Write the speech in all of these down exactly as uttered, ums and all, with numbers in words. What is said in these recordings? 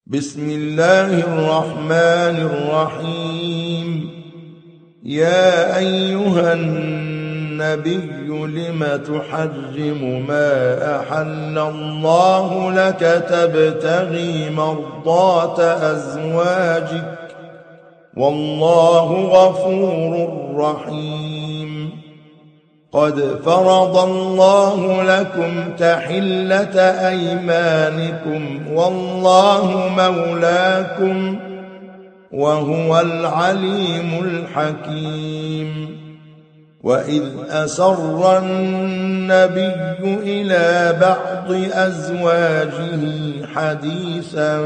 بسم الله الرحمن الرحيم. يا أيها النبي لم تحرم ما أحل الله لك تبتغي مرضات أزواجك والله غفور رحيم. قد فرض الله لكم تحلة أيمانكم والله مولاكم وهو العليم الحكيم. وإذ أسر النبي إلى بعض أزواجه حديثا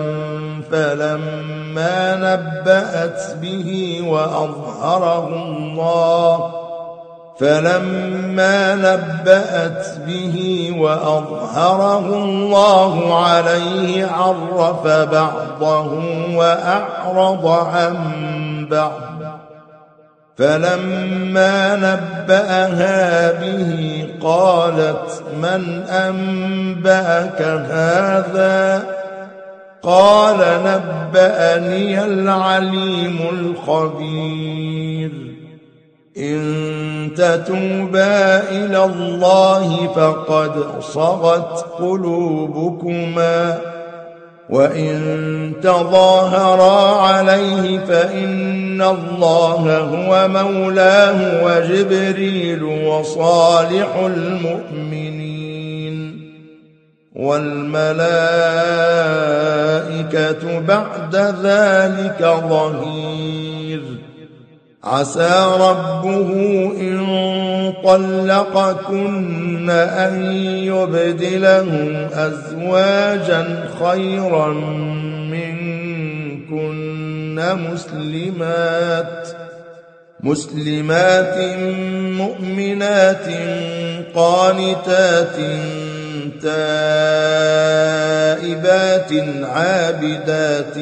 فلما نبأت به وأظهره الله فلما نبأت به وأظهره الله عليه عرف بعضه وأعرض عن بعض. فلما نبأها به قالت من أنبأك هذا؟ قال نبأني العليم الخبير. إن تتوبا إلى الله فقد صغت قلوبكما وإن تظاهرا عليه فإن الله هو مولاه وجبريل وصالح المؤمنين والملائكة بعد ذلك ظهير. عسى ربه إن طلقكن أن يبدله أزواجا خيرا منكن مسلمات مسلمات مؤمنات قانتات تائبات عابدات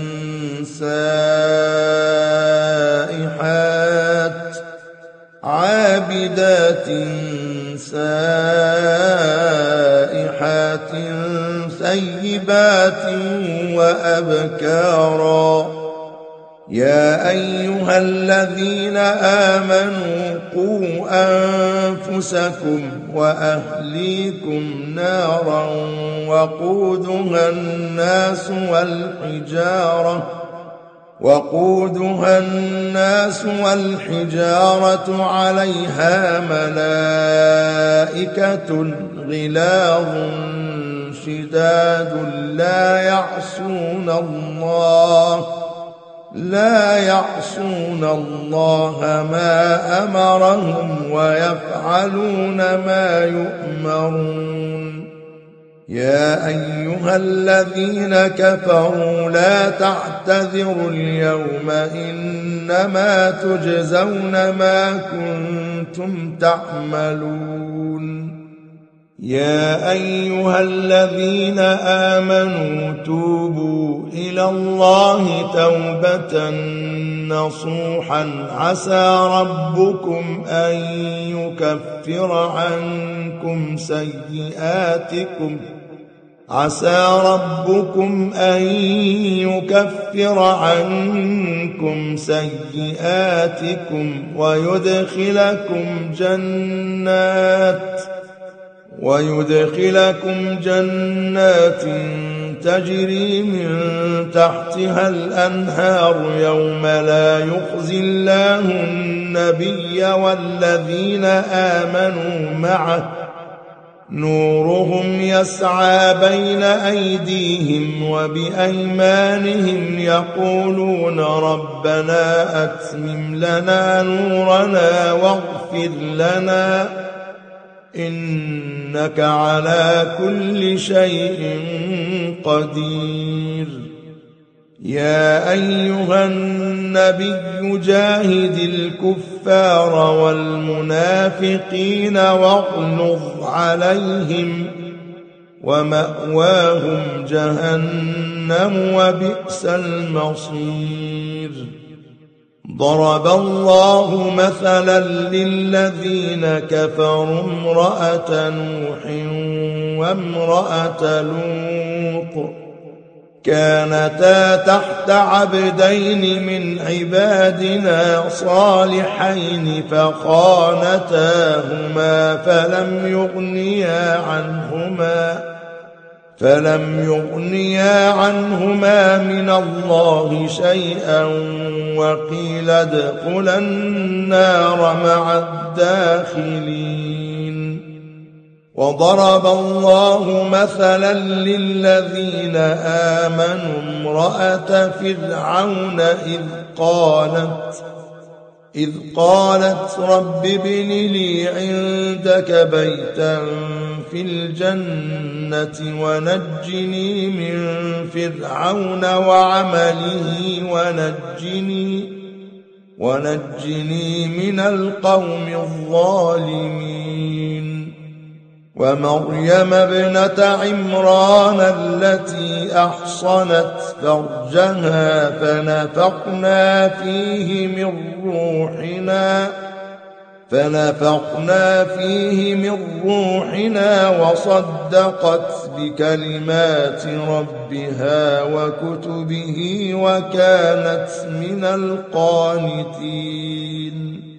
سائحات عابدات سائحات ثيبات وأبكارا. يا أيها الذين آمنوا قوا أنفسكم وأهليكم نارا وقودها الناس والحجارة وقودها الناس والحجارة عليها ملائكة غلاظ شداد لا يعصون الله لا يعصون الله ما أمرهم ويفعلون ما يؤمرون. يا أيها الذين كفروا لا تعتذروا اليوم إنما تجزون ما كنتم تعملون. يا أيها الذين آمنوا توبوا إلى الله توبة نصوحا عسى ربكم أن يكفر عنكم سيئاتكم عسى ربكم أن يكفر عنكم سيئاتكم ويدخلكم جنات ويدخلكم جنات تجري من تحتها الأنهار يوم لا يخزي الله النبي والذين آمنوا معه نورهم يسعى بين أيديهم وبأيمانهم يقولون ربنا أتمم لنا نورنا واغفر لنا إنك على كل شيء قدير. يا أيها النبي جاهد الكفار والمنافقين واغلظ عليهم ومأواهم جهنم وبئس المصير. ضرب الله مثلا للذين كفروا امرأة نوح وامرأة لوط كانتا تحت عبدين من عبادنا صالحين فخانتاهما فلم يغنيا عنهما فلم يغنيا عنهما من الله شيئا وقيل ادخلا النار مع الداخلين. وضرب الله مثلا للذين آمنوا امرأة فرعون إذ قالت إذ قالت رب ابن لي عندك بيتا في الجنة ونجني من فرعون وعمله ونجني ونجني من القوم الظالمين. ومريم ابنة عمران التي أحصنت فرجها فنفخنا فيه من روحنا فنفخنا فيه من روحنا وصدقت بكلمات ربها وكتبه وكانت من القانتين.